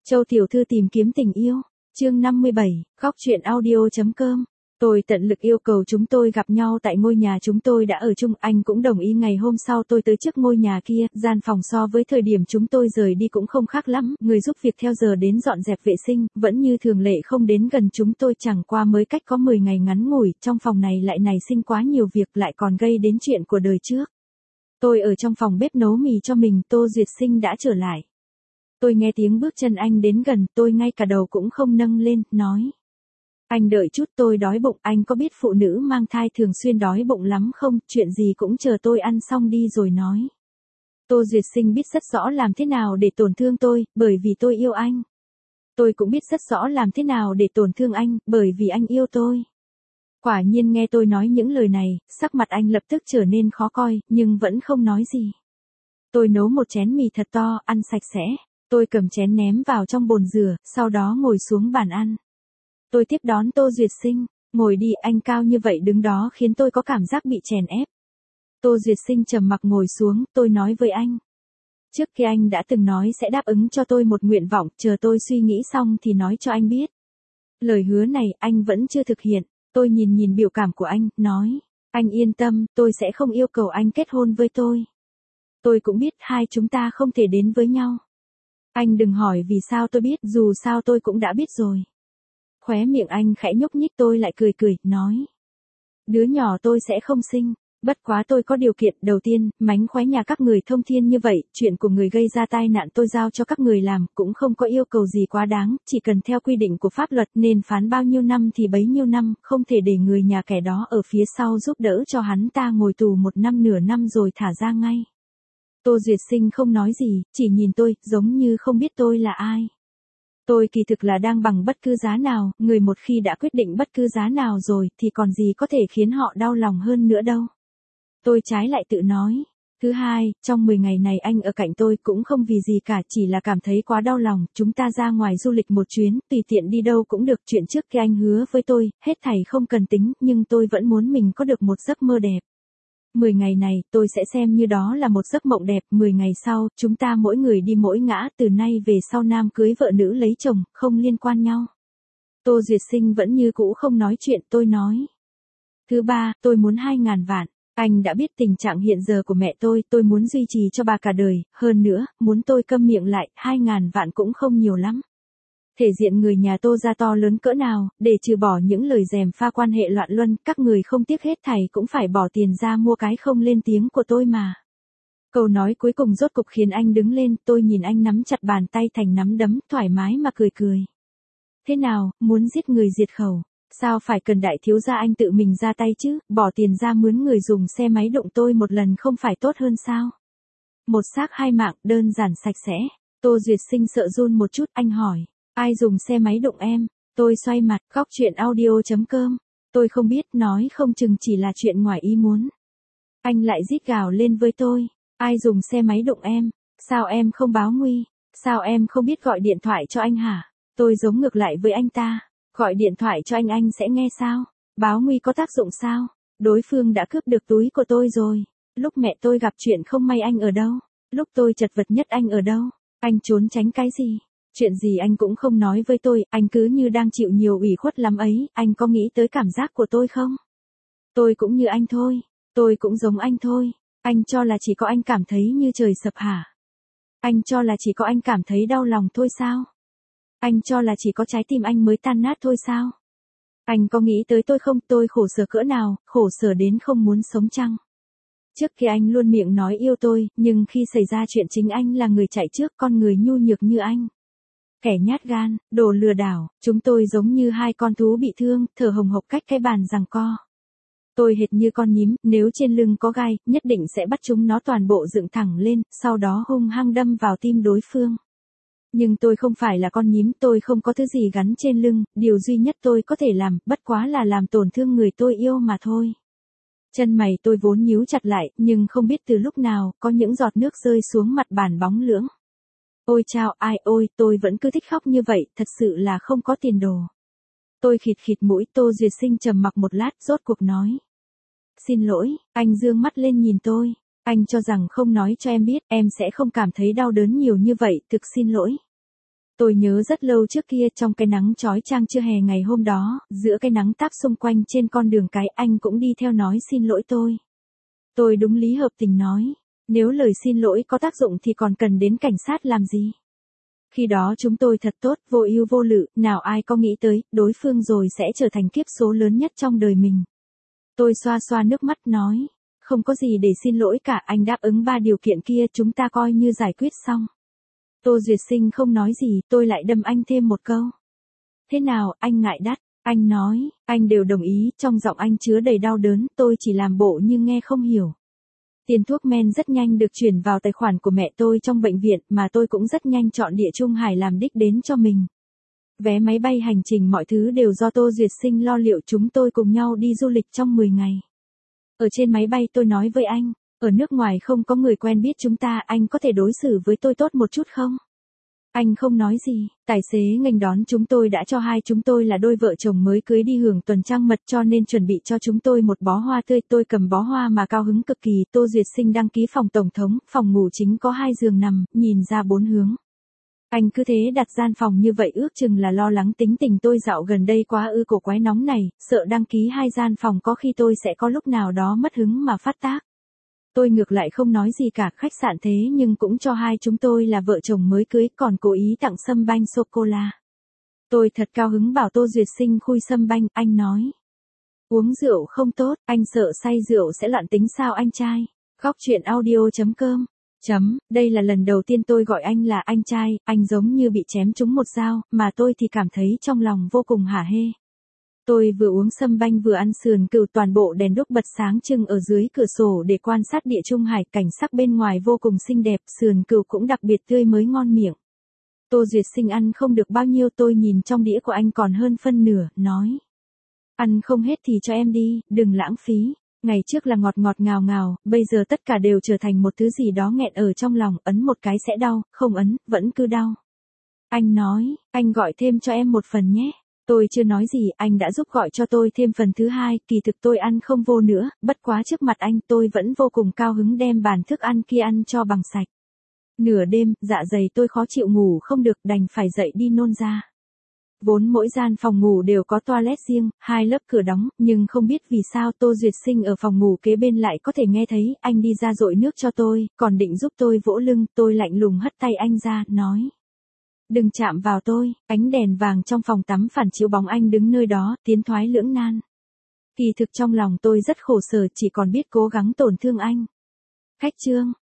Châu tiểu thư tìm kiếm tình yêu. Chương 57, góc truyện audio.com. Tôi tận lực yêu cầu chúng tôi gặp nhau tại ngôi nhà chúng tôi đã ở chung, anh cũng đồng ý. Ngày hôm sau tôi tới trước ngôi nhà kia, gian phòng so với thời điểm chúng tôi rời đi cũng không khác lắm, người giúp việc theo giờ đến dọn dẹp vệ sinh, vẫn như thường lệ không đến gần chúng tôi, chẳng qua mới cách có 10 ngày ngắn ngủi, trong phòng này lại nảy sinh quá nhiều việc, lại còn gây đến chuyện của đời trước. Tôi ở trong phòng bếp nấu mì cho mình, Tô Duyệt Sinh đã trở lại. Tôi nghe tiếng bước chân anh đến gần, tôi ngay cả đầu cũng không nâng lên, nói. Anh đợi chút, tôi đói bụng. Anh có biết phụ nữ mang thai thường xuyên đói bụng lắm không? Chuyện gì cũng chờ tôi ăn xong đi rồi nói. Tô Duyệt Sinh biết rất rõ làm thế nào để tổn thương tôi, bởi vì tôi yêu anh. Tôi cũng biết rất rõ làm thế nào để tổn thương anh, bởi vì anh yêu tôi. Quả nhiên nghe tôi nói những lời này, sắc mặt anh lập tức trở nên khó coi, nhưng vẫn không nói gì. Tôi nấu một chén mì thật to, ăn sạch sẽ. Tôi cầm chén ném vào trong bồn rửa, sau đó ngồi xuống bàn ăn. Tôi tiếp đón Tô Duyệt Sinh, ngồi đi, anh cao như vậy đứng đó khiến tôi có cảm giác bị chèn ép. Tô Duyệt Sinh trầm mặc ngồi xuống, tôi nói với anh. Trước kia anh đã từng nói sẽ đáp ứng cho tôi một nguyện vọng, chờ tôi suy nghĩ xong thì nói cho anh biết. Lời hứa này anh vẫn chưa thực hiện, tôi nhìn biểu cảm của anh, nói. Anh yên tâm, tôi sẽ không yêu cầu anh kết hôn với tôi. Tôi cũng biết hai chúng ta không thể đến với nhau. Anh đừng hỏi vì sao tôi biết, dù sao tôi cũng đã biết rồi. Khóe miệng anh khẽ nhúc nhích, tôi lại cười, nói. Đứa nhỏ tôi sẽ không sinh, bất quá tôi có điều kiện. Đầu tiên, mánh khóe nhà các người thông thiên như vậy, chuyện của người gây ra tai nạn tôi giao cho các người làm, cũng không có yêu cầu gì quá đáng, chỉ cần theo quy định của pháp luật nên phán bao nhiêu năm thì bấy nhiêu năm, không thể để người nhà kẻ đó ở phía sau giúp đỡ cho hắn ta ngồi tù 1 năm nửa năm rồi thả ra ngay. Tô Duyệt Sinh không nói gì, chỉ nhìn tôi, giống như không biết tôi là ai. Tôi kỳ thực là đang bằng bất cứ giá nào, người một khi đã quyết định bất cứ giá nào rồi, thì còn gì có thể khiến họ đau lòng hơn nữa đâu. Tôi trái lại tự nói. Thứ hai, trong 10 ngày này anh ở cạnh tôi cũng không vì gì cả, chỉ là cảm thấy quá đau lòng. Chúng ta ra ngoài du lịch một chuyến, tùy tiện đi đâu cũng được. Chuyện trước khi anh hứa với tôi, hết thảy không cần tính, nhưng tôi vẫn muốn mình có được một giấc mơ đẹp. 10 ngày này, tôi sẽ xem như đó là một giấc mộng đẹp. 10 ngày sau, chúng ta mỗi người đi mỗi ngã, từ nay về sau nam cưới vợ nữ lấy chồng, không liên quan nhau. Tô Duyệt Sinh vẫn như cũ không nói chuyện, tôi nói. Thứ ba, tôi muốn 2.000 vạn. Anh đã biết tình trạng hiện giờ của mẹ tôi muốn duy trì cho bà cả đời, hơn nữa, muốn tôi câm miệng lại, 2.000 vạn cũng không nhiều lắm. Thể diện người nhà Tô ra to lớn cỡ nào, để trừ bỏ những lời gièm pha quan hệ loạn luân, các người không tiếc hết thảy cũng phải bỏ tiền ra mua cái không lên tiếng của tôi mà. Câu nói cuối cùng rốt cục khiến anh đứng lên, tôi nhìn anh nắm chặt bàn tay thành nắm đấm, thoải mái mà cười. Thế nào, muốn giết người diệt khẩu, sao phải cần đại thiếu gia anh tự mình ra tay chứ, bỏ tiền ra mướn người dùng xe máy đụng tôi một lần không phải tốt hơn sao? Một xác hai mạng, đơn giản sạch sẽ. Tô Duyệt Sinh sợ run một chút, anh hỏi. Ai dùng xe máy đụng em? Tôi xoay mặt, góc truyện audio.com. Tôi không biết, nói không chừng chỉ là chuyện ngoài ý muốn. Anh lại rít gào lên với tôi. Ai dùng xe máy đụng em? Sao em không báo nguy? Sao em không biết gọi điện thoại cho anh hả? Tôi giống ngược lại với anh ta. Gọi điện thoại cho anh sẽ nghe sao? Báo nguy có tác dụng sao? Đối phương đã cướp được túi của tôi rồi. Lúc mẹ tôi gặp chuyện không may anh ở đâu? Lúc tôi chật vật nhất anh ở đâu? Anh trốn tránh cái gì? Chuyện gì anh cũng không nói với tôi, anh cứ như đang chịu nhiều ủy khuất lắm ấy, anh có nghĩ tới cảm giác của tôi không? Tôi cũng như anh thôi, tôi cũng giống anh thôi, anh cho là chỉ có anh cảm thấy như trời sập hả? Anh cho là chỉ có anh cảm thấy đau lòng thôi sao? Anh cho là chỉ có trái tim anh mới tan nát thôi sao? Anh có nghĩ tới tôi không? Tôi khổ sở cỡ nào, khổ sở đến không muốn sống chăng? Trước khi anh luôn miệng nói yêu tôi, nhưng khi xảy ra chuyện chính anh là người chạy trước, con người nhu nhược như anh. Kẻ nhát gan, đồ lừa đảo, chúng tôi giống như hai con thú bị thương, thở hồng hộc cách cái bàn giằng co. Tôi hệt như con nhím, nếu trên lưng có gai, nhất định sẽ bắt chúng nó toàn bộ dựng thẳng lên, sau đó hung hăng đâm vào tim đối phương. Nhưng tôi không phải là con nhím, tôi không có thứ gì gắn trên lưng, điều duy nhất tôi có thể làm, bất quá là làm tổn thương người tôi yêu mà thôi. Chân mày tôi vốn nhíu chặt lại, nhưng không biết từ lúc nào, có những giọt nước rơi xuống mặt bàn bóng lưỡng. Ôi chao, ai ôi, tôi vẫn cứ thích khóc như vậy, thật sự là không có tiền đồ. Tôi khịt mũi, Tô Duyệt Sinh trầm mặc một lát, rốt cuộc nói. Xin lỗi, anh dương mắt lên nhìn tôi. Anh cho rằng không nói cho em biết, em sẽ không cảm thấy đau đớn nhiều như vậy, thực xin lỗi. Tôi nhớ rất lâu trước kia trong cái nắng chói chang trưa hè ngày hôm đó, giữa cái nắng táp xung quanh trên con đường cái anh cũng đi theo nói xin lỗi tôi. Tôi đúng lý hợp tình nói, nếu lời xin lỗi có tác dụng thì còn cần đến cảnh sát làm gì. Khi đó chúng tôi thật tốt, vô ưu vô lự, nào ai có nghĩ tới, đối phương rồi sẽ trở thành kiếp số lớn nhất trong đời mình. Tôi xoa xoa nước mắt nói, không có gì để xin lỗi cả, anh đáp ứng 3 điều kiện kia chúng ta coi như giải quyết xong. Tô Duyệt Sinh không nói gì, tôi lại đâm anh thêm một câu. Thế nào, anh ngại đắt, anh nói, anh đều đồng ý, trong giọng anh chứa đầy đau đớn, tôi chỉ làm bộ như nghe không hiểu. Tiền thuốc men rất nhanh được chuyển vào tài khoản của mẹ tôi trong bệnh viện mà tôi cũng rất nhanh chọn địa Trung Hải làm đích đến cho mình. Vé máy bay hành trình mọi thứ đều do Tô Duyệt Sinh lo liệu, chúng tôi cùng nhau đi du lịch trong 10 ngày. Ở trên máy bay tôi nói với anh, ở nước ngoài không có người quen biết chúng ta, anh có thể đối xử với tôi tốt một chút không? Anh không nói gì, tài xế nghênh đón chúng tôi đã cho hai chúng tôi là đôi vợ chồng mới cưới đi hưởng tuần trăng mật cho nên chuẩn bị cho chúng tôi một bó hoa tươi, tôi cầm bó hoa mà cao hứng cực kỳ. Tô Duyệt Sinh đăng ký phòng tổng thống, phòng ngủ chính có 2 giường nằm, nhìn ra 4 hướng. Anh cứ thế đặt gian phòng như vậy ước chừng là lo lắng tính tình tôi dạo gần đây quá cổ quái nóng này, sợ đăng ký 2 gian phòng có khi tôi sẽ có lúc nào đó mất hứng mà phát tác. Tôi ngược lại không nói gì cả, khách sạn thế nhưng cũng cho hai chúng tôi là vợ chồng mới cưới còn cố ý tặng sâm banh sô-cô-la. Tôi thật cao hứng bảo Tô Duyệt Sinh khui sâm banh, anh nói. Uống rượu không tốt, anh sợ say rượu sẽ loạn tính sao anh trai. Góc chuyện audio.com Đây là lần đầu tiên tôi gọi anh là anh trai, anh giống như bị chém trúng một dao, mà tôi thì cảm thấy trong lòng vô cùng hả hê. Tôi vừa uống sâm banh vừa ăn sườn cừu, toàn bộ đèn đúc bật sáng trưng ở dưới cửa sổ để quan sát địa Trung Hải, cảnh sắc bên ngoài vô cùng xinh đẹp, sườn cừu cũng đặc biệt tươi mới ngon miệng. Tô Duyệt Sinh ăn không được bao nhiêu, tôi nhìn trong đĩa của anh còn hơn phân nửa, nói. Ăn không hết thì cho em đi, đừng lãng phí. Ngày trước là ngọt ngọt ngào ngào, bây giờ tất cả đều trở thành một thứ gì đó nghẹn ở trong lòng, ấn một cái sẽ đau, không ấn, vẫn cứ đau. Anh nói, anh gọi thêm cho em một phần nhé. Tôi chưa nói gì, anh đã giúp gọi cho tôi thêm phần thứ 2, kỳ thực tôi ăn không vô nữa, bất quá trước mặt anh tôi vẫn vô cùng cao hứng đem bàn thức ăn kia ăn cho bằng sạch. Nửa đêm, dạ dày tôi khó chịu ngủ không được đành phải dậy đi nôn ra. Vốn mỗi gian phòng ngủ đều có toilet riêng, 2 lớp cửa đóng, nhưng không biết vì sao Tô Duyệt Sinh ở phòng ngủ kế bên lại có thể nghe thấy, anh đi ra dội nước cho tôi, còn định giúp tôi vỗ lưng, tôi lạnh lùng hất tay anh ra, nói. Đừng chạm vào tôi, ánh đèn vàng trong phòng tắm phản chiếu bóng anh đứng nơi đó, tiến thoái lưỡng nan. Kỳ thực trong lòng tôi rất khổ sở, chỉ còn biết cố gắng tổn thương anh. Khách trương,